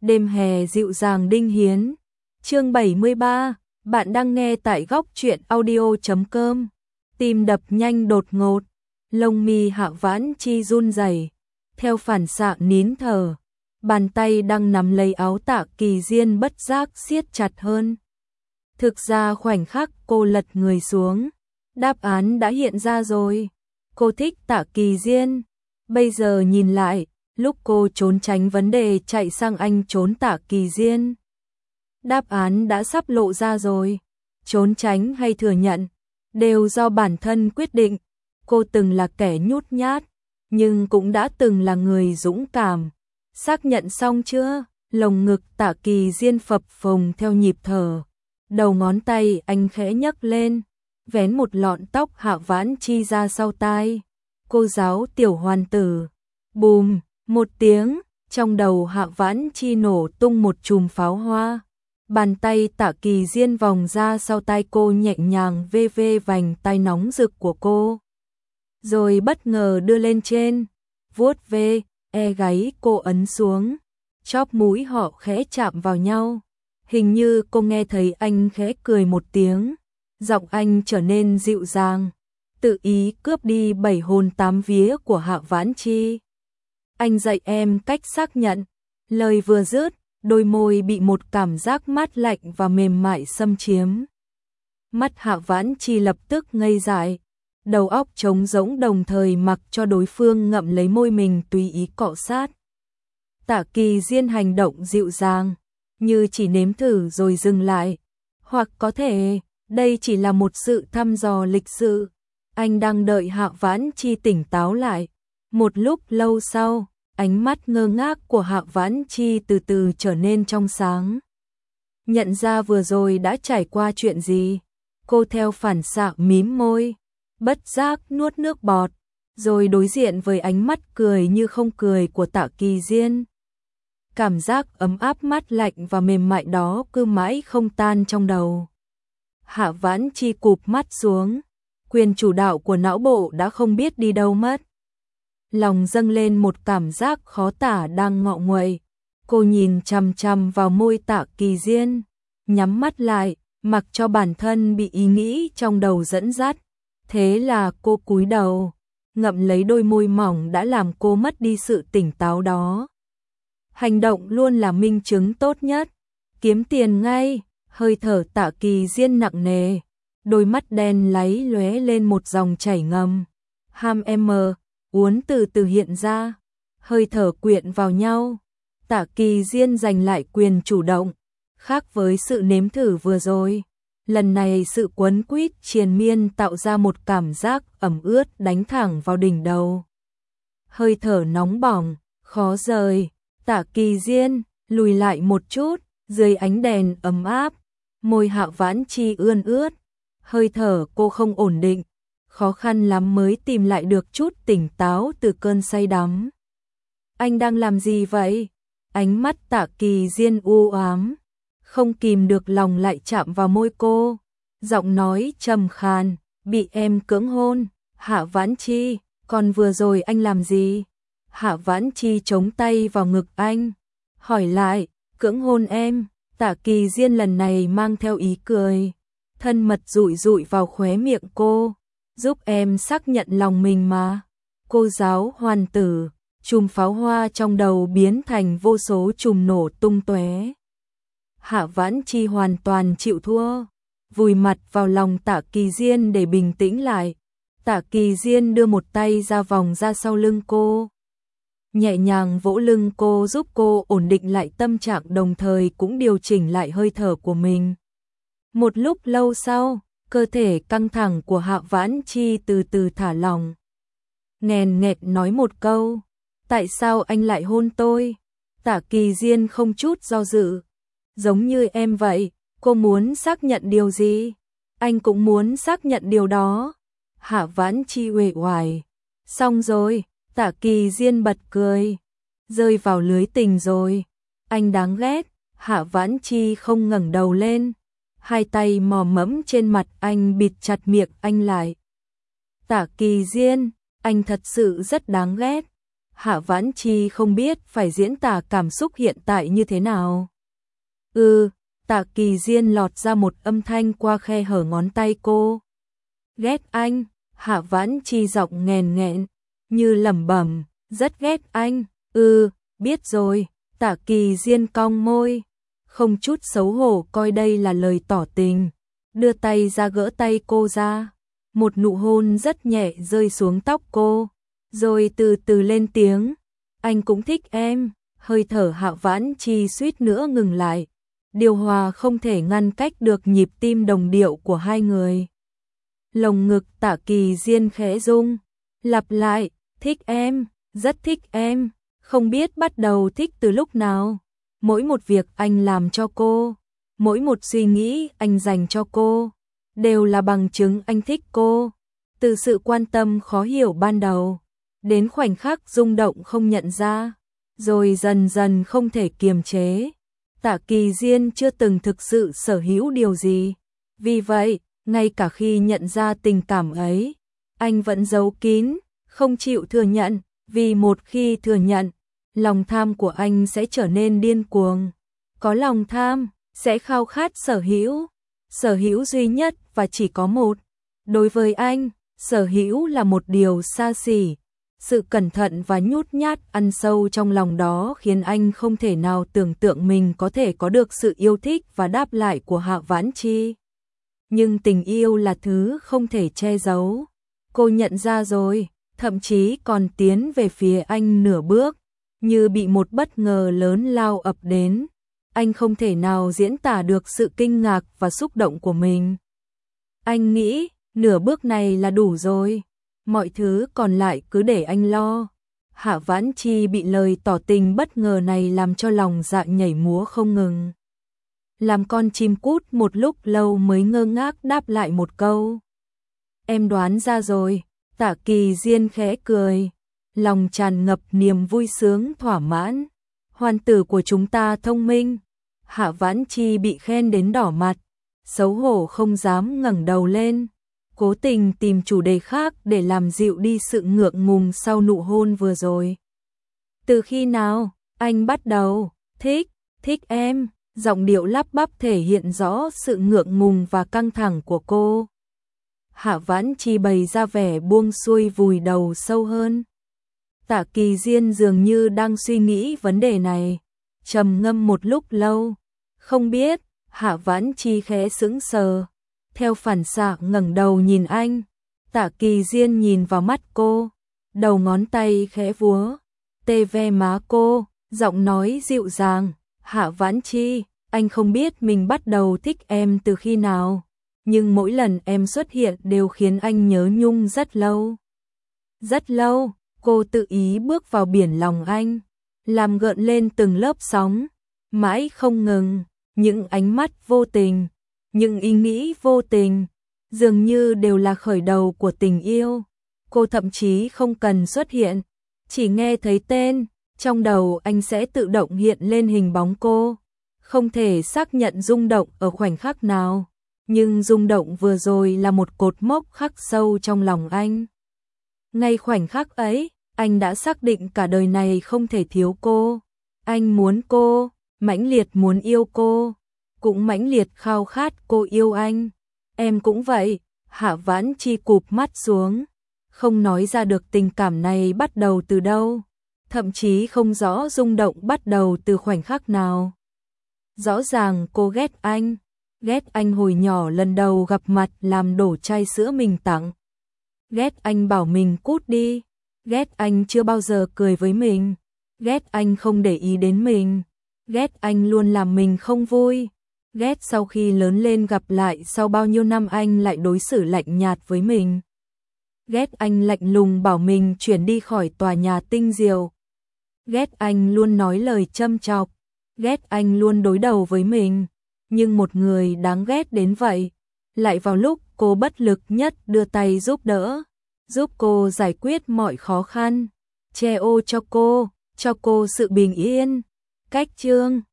Đêm hè dịu dàng Đinh Hiến. Chương 73, bạn đang nghe tại góc truyện audio.com. Tim đập nhanh đột ngột, lông mi Hạ Vãn Chi run rẩy, theo phản xạ nín thở, bàn tay đang nắm lấy áo Tạ Kỳ Diên bất giác siết chặt hơn. Thực ra khoảnh khắc cô lật người xuống, đáp án đã hiện ra rồi. Cô thích Tạ Kỳ Diên. Bây giờ nhìn lại, lúc cô trốn tránh vấn đề chạy sang anh trốn Tạ Kỳ Diên, đáp án đã sắp lộ ra rồi. Trốn tránh hay thừa nhận, đều do bản thân quyết định. Cô từng là kẻ nhút nhát, nhưng cũng đã từng là người dũng cảm. Xác nhận xong chưa? Lồng ngực Tạ Kỳ Diên phập phồng theo nhịp thở. Đầu ngón tay anh khẽ nhấc lên, vén một lọn tóc Hạ Vãn Chi ra sau tai. Cô giáo tiểu hoàn tử. Bùm, một tiếng, trong đầu Hạ Vãn Chi nổ tung một chùm pháo hoa. Bàn tay Tạ Kỳ Diên vòng ra sau tai cô nhẹ nhàng vê vê vành tai nóng rực của cô. Rồi bất ngờ đưa lên trên, vuốt ve, gáy cô ấn xuống. Chóp mũi họ khẽ chạm vào nhau. Hình như cô nghe thấy anh khẽ cười một tiếng. Giọng anh trở nên dịu dàng, tự ý cướp đi 7 hồn 8 vía của Hạ Vãn Chi. Anh dạy em cách xác nhận. Lời vừa dứt, đôi môi bị một cảm giác mát lạnh và mềm mại xâm chiếm. Mắt Hạ Vãn Chi lập tức ngây dại, đầu óc trống rỗng, đồng thời mặc cho đối phương ngậm lấy môi mình tùy ý cọ sát. Tạ Kỳ Diên hành động dịu dàng, như chỉ nếm thử rồi dừng lại. Hoặc có thể, đây chỉ là một sự thăm dò lịch sự. Anh đang đợi Hạ Vãn Chi tỉnh táo lại. Một lúc lâu sau, ánh mắt ngơ ngác của Hạ Vãn Chi từ từ trở nên trong sáng. Nhận ra vừa rồi đã trải qua chuyện gì, cô theo phản xạ mím môi, bất giác nuốt nước bọt, rồi đối diện với ánh mắt cười như không cười của Tạ Kỳ Diên. Cảm giác ấm áp mát lạnh và mềm mại đó cứ mãi không tan trong đầu. Hạ Vãn Chi cụp mắt xuống, quyền chủ đạo của não bộ đã không biết đi đâu mất. Lòng dâng lên một cảm giác khó tả đang ngọ nguậy. Cô nhìn chằm chằm vào môi Tạ Kỳ Diên, nhắm mắt lại, mặc cho bản thân bị ý nghĩ trong đầu dẫn dắt. Thế là cô cúi đầu, ngậm lấy đôi môi mỏng đã làm cô mất đi sự tỉnh táo đó. Hành động luôn là minh chứng tốt nhất. Kiếm tiền ngay. Hơi thở Tạ Kỳ Diên nặng nề, đôi mắt đen láy lóe lên một dòng chảy ngầm. Ham em uốn từ từ hiện ra, hơi thở quyện vào nhau. Tạ Kỳ Diên giành lại quyền chủ động, khác với sự nếm thử vừa rồi. Lần này sự quấn quýt triền miên tạo ra một cảm giác ẩm ướt đánh thẳng vào đỉnh đầu. Hơi thở nóng bỏng, khó rời. Tạ Kỳ Diên lùi lại một chút, dưới ánh đèn ấm áp. Môi Hạ Vãn Chi ươn ướt, hơi thở cô không ổn định, khó khăn lắm mới tìm lại được chút tỉnh táo từ cơn say đắm. Anh đang làm gì vậy? Ánh mắt Tạ Kỳ Diên u ám, không kìm được lòng lại chạm vào môi cô. Giọng nói trầm khàn, bị em cưỡng hôn. Hạ Vãn Chi, còn vừa rồi anh làm gì? Hạ Vãn Chi chống tay vào ngực anh, hỏi lại, cưỡng hôn em? Tạ Kỳ Diên lần này mang theo ý cười, thân mật dụi dụi vào khóe miệng cô, giúp em xác nhận lòng mình mà. Cô giáo hoàn tử, chùm pháo hoa trong đầu biến thành vô số chùm nổ tung tóe. Hạ Vãn Chi hoàn toàn chịu thua, vùi mặt vào lòng Tạ Kỳ Diên để bình tĩnh lại. Tạ Kỳ Diên đưa một tay ra vòng ra sau lưng cô, nhẹ nhàng vỗ lưng cô, giúp cô ổn định lại tâm trạng, đồng thời cũng điều chỉnh lại hơi thở của mình. Một lúc lâu sau, cơ thể căng thẳng của Hạ Vãn Chi từ từ thả lỏng. Nghèn nghẹt nói một câu, tại sao anh lại hôn tôi? Tạ Kỳ Diên không chút do dự, giống như em vậy, cô muốn xác nhận điều gì? Anh cũng muốn xác nhận điều đó. Hạ Vãn Chi uể oải, xong rồi. Tạ Kỳ Diên bật cười, rơi vào lưới tình rồi. Anh đáng ghét. Hạ Vãn Chi không ngẩng đầu lên, hai tay mò mẫm trên mặt anh bịt chặt miệng anh lại. Tạ Kỳ Diên, anh thật sự rất đáng ghét. Hạ Vãn Chi không biết phải diễn tả cảm xúc hiện tại như thế nào. Tạ Kỳ Diên lọt ra một âm thanh qua khe hở ngón tay cô. Ghét anh, Hạ Vãn Chi giọng nghèn nghẹn, như lẩm bẩm, rất ghét anh. Biết rồi, Tạ Kỳ Diên cong môi, không chút xấu hổ coi đây là lời tỏ tình, đưa tay ra gỡ tay cô ra, một nụ hôn rất nhẹ rơi xuống tóc cô, rồi từ từ lên tiếng, anh cũng thích em. Hơi thở Hạ Vãn Chi suýt nữa ngừng lại, điều hòa không thể ngăn cách được nhịp tim đồng điệu của hai người. Lồng ngực Tạ Kỳ Diên khẽ rung, lặp lại, thích em, rất thích em, không biết bắt đầu thích từ lúc nào. Mỗi một việc anh làm cho cô, mỗi một suy nghĩ anh dành cho cô, đều là bằng chứng anh thích cô. Từ sự quan tâm khó hiểu ban đầu, đến khoảnh khắc rung động không nhận ra, rồi dần dần không thể kiềm chế. Tạ Kỳ Diên chưa từng thực sự sở hữu điều gì. Vì vậy, ngay cả khi nhận ra tình cảm ấy, anh vẫn giấu kín, không chịu thừa nhận, vì một khi thừa nhận, lòng tham của anh sẽ trở nên điên cuồng. Có lòng tham, sẽ khao khát sở hữu duy nhất và chỉ có một. Đối với anh, sở hữu là một điều xa xỉ. Sự cẩn thận và nhút nhát ăn sâu trong lòng đó khiến anh không thể nào tưởng tượng mình có thể có được sự yêu thích và đáp lại của Hạ Vãn Chi. Nhưng tình yêu là thứ không thể che giấu. Cô nhận ra rồi, thậm chí còn tiến về phía anh nửa bước, như bị một bất ngờ lớn lao ập đến. Anh không thể nào diễn tả được sự kinh ngạc và xúc động của mình. Anh nghĩ, nửa bước này là đủ rồi. Mọi thứ còn lại cứ để anh lo. Hạ Vãn Chi bị lời tỏ tình bất ngờ này làm cho lòng dạ nhảy múa không ngừng. Làm con chim cút một lúc lâu mới ngơ ngác đáp lại một câu. Em đoán ra rồi. Tạ Kỳ Diên khẽ cười, lòng tràn ngập niềm vui sướng thỏa mãn. Hoàn tử của chúng ta thông minh. Hạ Vãn Chi bị khen đến đỏ mặt, xấu hổ không dám ngẩng đầu lên, cố tình tìm chủ đề khác để làm dịu đi sự ngượng ngùng sau nụ hôn vừa rồi. Từ khi nào anh bắt đầu thích em? Giọng điệu lắp bắp thể hiện rõ sự ngượng ngùng và căng thẳng của cô. Hạ Vãn Chi bày ra vẻ buông xuôi vùi đầu sâu hơn. Tạ Kỳ Diên dường như đang suy nghĩ vấn đề này, trầm ngâm một lúc lâu. Không biết. Hạ Vãn Chi khẽ sững sờ, theo phản xạ ngẩng đầu nhìn anh. Tạ Kỳ Diên nhìn vào mắt cô, đầu ngón tay khẽ vuốt tê ve má cô, giọng nói dịu dàng, Hạ Vãn Chi, anh không biết mình bắt đầu thích em từ khi nào, nhưng mỗi lần em xuất hiện đều khiến anh nhớ nhung rất lâu. Rất lâu, cô tự ý bước vào biển lòng anh, làm gợn lên từng lớp sóng, mãi không ngừng. Những ánh mắt vô tình, những ý nghĩ vô tình, dường như đều là khởi đầu của tình yêu. Cô thậm chí không cần xuất hiện, chỉ nghe thấy tên, trong đầu anh sẽ tự động hiện lên hình bóng cô. Không thể xác nhận rung động ở khoảnh khắc nào, nhưng rung động vừa rồi là một cột mốc khắc sâu trong lòng anh. Ngay khoảnh khắc ấy, anh đã xác định cả đời này không thể thiếu cô. Anh muốn cô, mãnh liệt muốn yêu cô, cũng mãnh liệt khao khát cô yêu anh. Em cũng vậy. Hạ Vãn Chi cụp mắt xuống, không nói ra được tình cảm này bắt đầu từ đâu, thậm chí không rõ rung động bắt đầu từ khoảnh khắc nào. Rõ ràng cô ghét anh hồi nhỏ lần đầu gặp mặt làm đổ chai sữa mình tặng. Ghét anh bảo mình cút đi, ghét anh chưa bao giờ cười với mình, ghét anh không để ý đến mình, ghét anh luôn làm mình không vui, ghét sau khi lớn lên gặp lại sau bao nhiêu năm anh lại đối xử lạnh nhạt với mình, ghét anh lạnh lùng bảo mình chuyển đi khỏi tòa nhà tinh diệu, ghét anh luôn nói lời châm chọc, ghét anh luôn đối đầu với mình, nhưng một người đáng ghét đến vậy, lại vào lúc cô bất lực nhất đưa tay giúp đỡ, giúp cô giải quyết mọi khó khăn, che ô cho cô sự bình yên. Cách chương